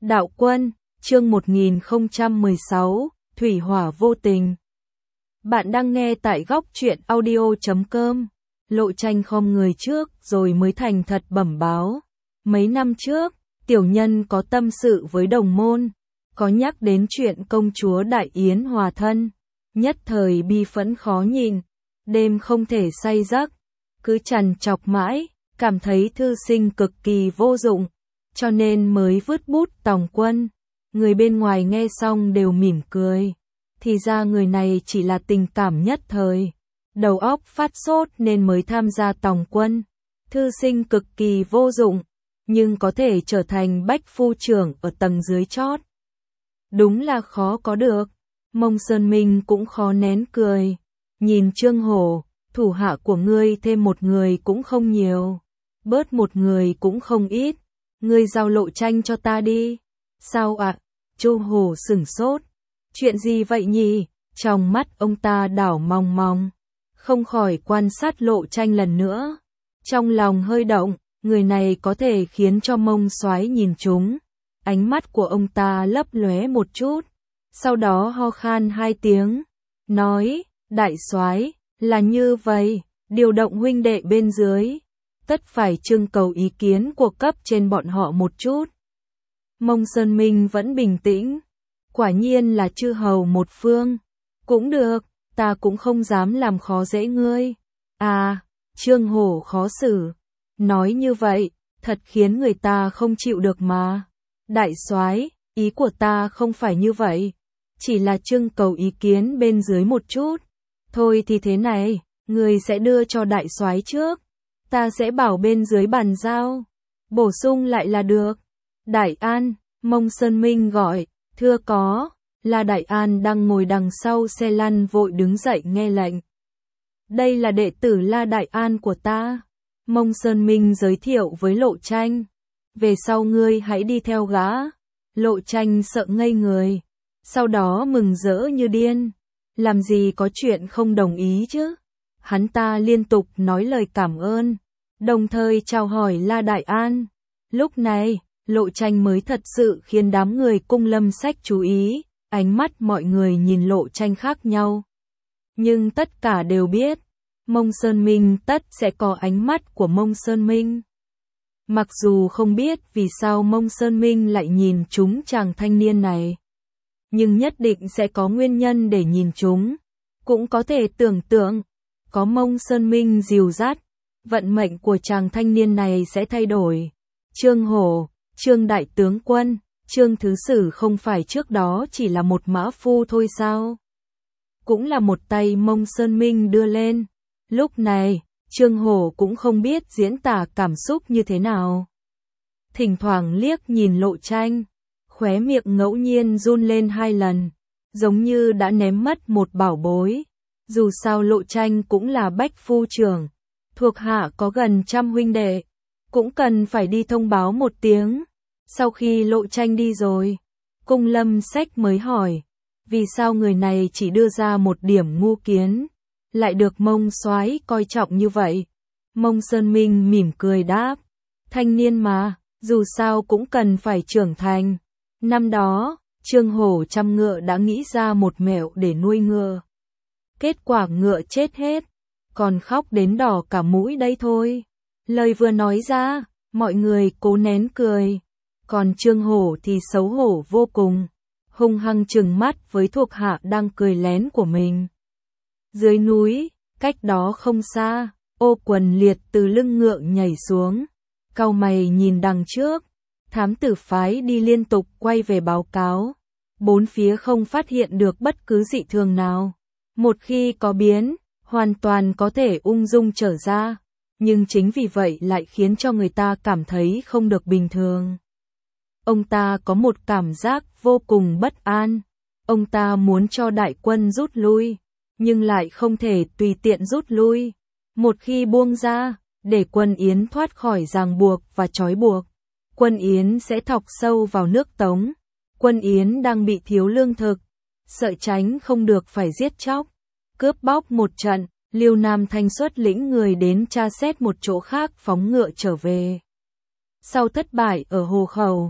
Đạo Quân, chương 1016, Thủy hỏa vô tình. Bạn đang nghe tại góc truyện audio.com. Lộ Tranh khom người trước rồi mới thành thật bẩm báo. Mấy năm trước, tiểu nhân có tâm sự với đồng môn, có nhắc đến chuyện công chúa Đại Yến hòa thân. Nhất thời bi phẫn khó nhịn, đêm không thể say giấc, cứ trằn trọc mãi, cảm thấy thư sinh cực kỳ vô dụng, cho nên mới vứt bút tòng quân. Người bên ngoài nghe xong đều mỉm cười. Thì ra người này chỉ là tình cảm nhất thời, đầu óc phát sốt nên mới tham gia tòng quân. Thư sinh cực kỳ vô dụng, nhưng có thể trở thành bách phu trưởng ở tầng dưới chót. Đúng là khó có được. Mông Sơn Minh cũng khó nén cười. Nhìn Trương Hổ, thủ hạ của ngươi thêm một người cũng không nhiều, bớt một người cũng không ít. Ngươi giao Lộ Tranh cho ta đi. Sao ạ? Chu Hổ sửng sốt. Chuyện gì vậy nhỉ? Trong mắt ông ta đảo mòng mòng, không khỏi quan sát Lộ Tranh lần nữa. Trong lòng hơi động, người này có thể khiến cho Mông Soái nhìn trúng. Ánh mắt của ông ta lấp lóe một chút, sau đó ho khan hai tiếng, nói: Đại soái, là như vậy, điều động huynh đệ bên dưới, tất phải trưng cầu ý kiến của cấp trên bọn họ một chút. Mông Sơn Minh vẫn bình tĩnh. Quả nhiên là chư hầu một phương. Cũng được, ta cũng không dám làm khó dễ ngươi. À, Trương Hổ khó xử. Nói như vậy, thật khiến người ta không chịu được mà. Đại soái, ý của ta không phải như vậy. Chỉ là trưng cầu ý kiến bên dưới một chút. Thôi thì thế này, ngươi sẽ đưa cho đại soái trước. Ta sẽ bảo bên dưới bàn giao. Bổ sung lại là được. Đại An, Mông Sơn Minh gọi. Thưa có, là Đại An đang ngồi đằng sau xe lăn vội đứng dậy nghe lệnh. Đây là đệ tử La Đại An của ta. Mông Sơn Minh giới thiệu với Lộ Tranh. Về sau ngươi hãy đi theo gã. Lộ Tranh sợ ngây người, sau đó mừng rỡ như điên. Làm gì có chuyện không đồng ý chứ? Hắn ta liên tục nói lời cảm ơn, đồng thời chào hỏi La Đại An. Lúc này, Lộ Tranh mới thật sự khiến đám người Cung Lâm Sách chú ý. Ánh mắt mọi người nhìn Lộ Tranh khác nhau, nhưng tất cả đều biết Mông Sơn Minh tất sẽ có ánh mắt của Mông Sơn Minh. Mặc dù không biết vì sao Mông Sơn Minh lại nhìn trúng chàng thanh niên này, nhưng nhất định sẽ có nguyên nhân để nhìn trúng. Cũng có thể tưởng tượng, có Mông Sơn Minh dìu dắt, vận mệnh của chàng thanh niên này sẽ thay đổi. Trương Hổ, Trương Đại Tướng Quân, Trương Thứ Sử không phải trước đó chỉ là một mã phu thôi sao? Cũng là một tay Mông Sơn Minh đưa lên. Lúc này, Trương Hổ cũng không biết diễn tả cảm xúc như thế nào. Thỉnh thoảng liếc nhìn Lộ Tranh, khóe miệng ngẫu nhiên run lên hai lần, giống như đã ném mất một bảo bối. Dù sao Lộ Tranh cũng là bách phu trưởng, thuộc hạ có gần 100 huynh đệ, cũng cần phải đi thông báo một tiếng. Sau khi Lộ Tranh đi rồi, Cung Lâm Sách mới hỏi, vì sao người này chỉ đưa ra một điểm ngu kiến, lại được Mông soái coi trọng như vậy? Mông Sơn Minh mỉm cười đáp, thanh niên mà, dù sao cũng cần phải trưởng thành. Năm đó, Trương Hổ chăm ngựa đã nghĩ ra một mẹo để nuôi ngựa. Kết quả ngựa chết hết, còn khóc đến đỏ cả mũi đây thôi. Lời vừa nói ra, mọi người cố nén cười. Còn Trương Hổ thì xấu hổ vô cùng, hung hăng trừng mắt với thuộc hạ đang cười lén của mình. Dưới núi, cách đó không xa, Ô Quần Liệt từ lưng ngựa nhảy xuống, cau mày nhìn đằng trước. Thám tử phái đi liên tục quay về báo cáo, bốn phía không phát hiện được bất cứ dị thường nào. Một khi có biến, hoàn toàn có thể ung dung trở ra, nhưng chính vì vậy lại khiến cho người ta cảm thấy không được bình thường. Ông ta có một cảm giác vô cùng bất an. Ông ta muốn cho đại quân rút lui, nhưng lại không thể tùy tiện rút lui. Một khi buông ra, để quân Yến thoát khỏi ràng buộc và trói buộc, quân Yến sẽ thọc sâu vào nước Tống. Quân Yến đang bị thiếu lương thực, sợ tránh không được phải giết chóc, cướp bóc một trận. Liêu Nam Thanh xuất lĩnh người đến tra xét một chỗ khác phóng ngựa trở về. Sau thất bại ở Hồ Khẩu,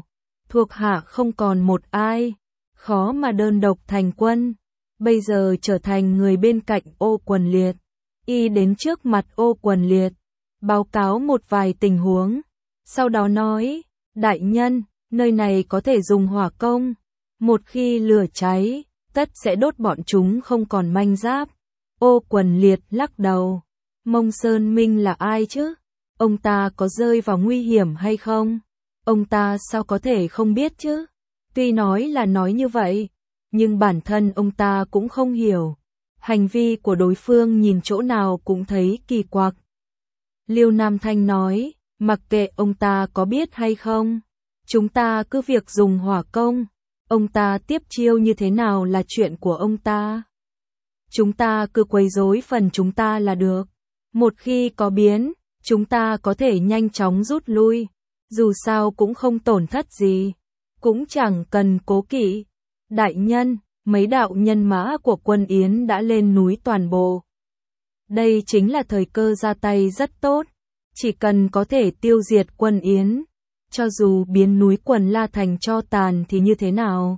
thuộc hạ không còn một ai, khó mà đơn độc thành quân, bây giờ trở thành người bên cạnh Ô Quần Liệt. Y đến trước mặt Ô Quần Liệt, báo cáo một vài tình huống, sau đó nói, đại nhân, nơi này có thể dùng hỏa công, một khi lửa cháy, tất sẽ đốt bọn chúng không còn manh giáp. Ô Quần Liệt lắc đầu, Mông Sơn Minh là ai chứ? Ông ta có rơi vào nguy hiểm hay không? Ông ta sao có thể không biết chứ? Tuy nói là nói như vậy, nhưng bản thân ông ta cũng không hiểu. Hành vi của đối phương nhìn chỗ nào cũng thấy kỳ quặc. Liêu Nam Thanh nói, mặc kệ ông ta có biết hay không, chúng ta cứ việc dùng hỏa công, ông ta tiếp chiêu như thế nào là chuyện của ông ta. Chúng ta cứ quấy rối phần chúng ta là được. Một khi có biến, chúng ta có thể nhanh chóng rút lui, dù sao cũng không tổn thất gì, cũng chẳng cần cố kỵ. Đại nhân, mấy đạo nhân mã của quân Yến đã lên núi toàn bộ. Đây chính là thời cơ ra tay rất tốt, chỉ cần có thể tiêu diệt quân Yến, cho dù biến núi Quần La thành tro tàn thì như thế nào?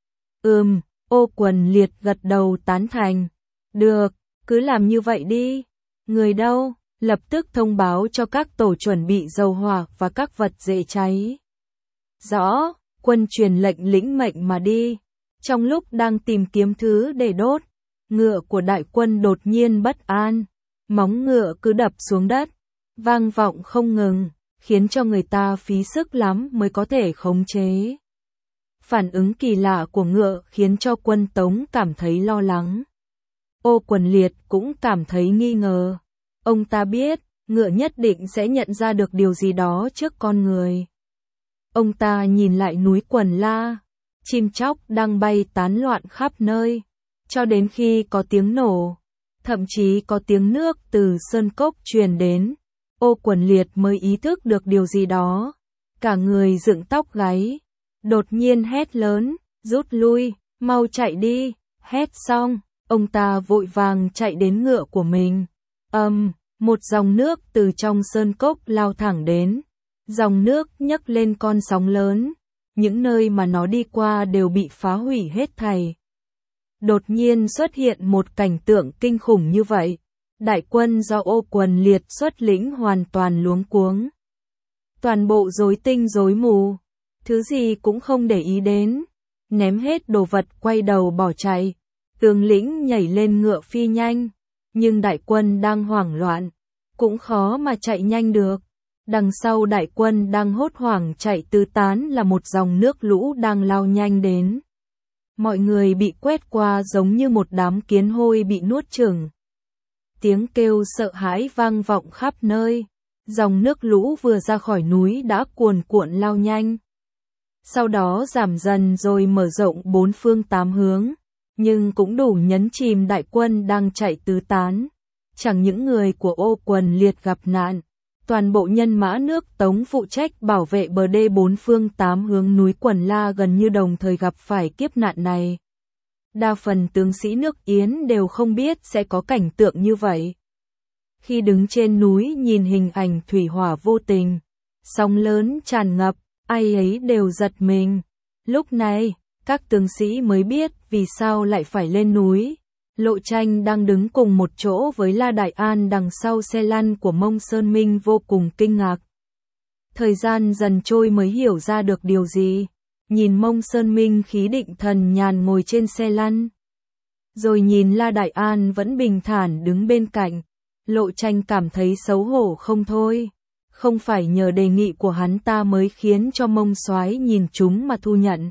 Ô Quần Liệt gật đầu tán thành. Được, cứ làm như vậy đi. Người đâu? Lập tức thông báo cho các tổ chuẩn bị dầu hỏa và các vật dễ cháy. Rõ, quân truyền lệnh lĩnh mệnh mà đi. Trong lúc đang tìm kiếm thứ để đốt, ngựa của đại quân đột nhiên bất an. Móng ngựa cứ đập xuống đất, vang vọng không ngừng, khiến cho người ta phí sức lắm mới có thể khống chế. Phản ứng kỳ lạ của ngựa khiến cho quân Tống cảm thấy lo lắng. Ô Quần Liệt cũng cảm thấy nghi ngờ. Ông ta biết, ngựa nhất định sẽ nhận ra được điều gì đó trước con người. Ông ta nhìn lại núi Quần La, chim chóc đang bay tán loạn khắp nơi, cho đến khi có tiếng nổ, thậm chí có tiếng nước từ sơn cốc truyền đến. Ô Quần Liệt mới ý thức được điều gì đó, cả người dựng tóc gáy, đột nhiên hét lớn, rút lui, mau chạy đi. Hét xong, ông ta vội vàng chạy đến ngựa của mình. Một dòng nước từ trong sơn cốc lao thẳng đến. Dòng nước nhấc lên con sóng lớn, những nơi mà nó đi qua đều bị phá hủy hết thảy. Đột nhiên xuất hiện một cảnh tượng kinh khủng như vậy. Đại quân do Ô Quần Liệt xuất lĩnh hoàn toàn luống cuống. Toàn bộ rối tinh rối mù, thứ gì cũng không để ý đến, ném hết đồ vật quay đầu bỏ chạy. Tướng lĩnh nhảy lên ngựa phi nhanh, nhưng đại quân đang hoảng loạn, cũng khó mà chạy nhanh được. Đằng sau đại quân đang hốt hoảng chạy tứ tán là một dòng nước lũ đang lao nhanh đến. Mọi người bị quét qua giống như một đám kiến hôi bị nuốt chửng. Tiếng kêu sợ hãi vang vọng khắp nơi. Dòng nước lũ vừa ra khỏi núi đã cuồn cuộn lao nhanh. Sau đó giảm dần rồi mở rộng bốn phương tám hướng, nhưng cũng đủ nhấn chìm đại quân đang chạy tứ tán. Chẳng những người của Ô Quần Liệt gặp nạn, toàn bộ nhân mã nước Tống phụ trách bảo vệ bờ đê bốn phương tám hướng núi Quần La gần như đồng thời gặp phải kiếp nạn này. Đa phần tướng sĩ nước Yến đều không biết sẽ có cảnh tượng như vậy. Khi đứng trên núi nhìn hình ảnh thủy hỏa vô tình, sóng lớn tràn ngập, ai ấy đều giật mình. Lúc này, các tướng sĩ mới biết vì sao lại phải lên núi. Lộ Tranh đang đứng cùng một chỗ với La Đại An đằng sau xe lăn của Mông Sơn Minh vô cùng kinh ngạc. Thời gian dần trôi mới hiểu ra được điều gì. Nhìn Mông Sơn Minh khí định thần nhàn ngồi trên xe lăn. Rồi nhìn La Đại An vẫn bình thản đứng bên cạnh. Lộ Tranh cảm thấy xấu hổ không thôi. Không phải nhờ đề nghị của hắn ta mới khiến cho Mông Soái nhìn chúng mà thu nhận.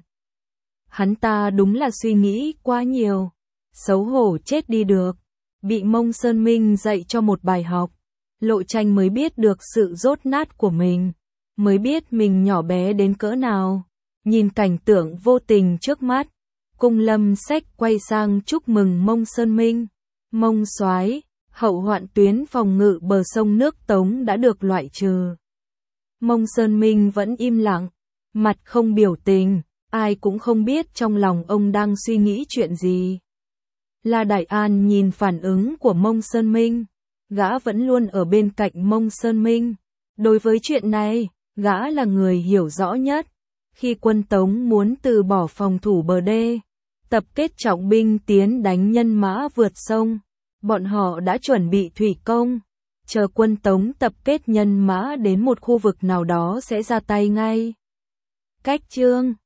Hắn ta đúng là suy nghĩ quá nhiều. Xấu hổ chết đi được. Bị Mông Sơn Minh dạy cho một bài học. Lộ Tranh mới biết được sự dốt nát của mình. Mới biết mình nhỏ bé đến cỡ nào. Nhìn cảnh tượng vô tình trước mắt. Cung Lâm Sách quay sang chúc mừng Mông Sơn Minh. Mông Soái, hậu hoạn tuyến phòng ngự bờ sông nước Tống đã được loại trừ. Mông Sơn Minh vẫn im lặng, mặt không biểu tình, ai cũng không biết trong lòng ông đang suy nghĩ chuyện gì. La Đại An nhìn phản ứng của Mông Sơn Minh, gã vẫn luôn ở bên cạnh Mông Sơn Minh. Đối với chuyện này, gã là người hiểu rõ nhất. Khi quân Tống muốn từ bỏ phòng thủ bờ đê, tập kết trọng binh tiến đánh nhân mã vượt sông, bọn họ đã chuẩn bị thủy công, chờ quân Tống tập kết nhân mã đến một khu vực nào đó sẽ ra tay ngay. Cách chương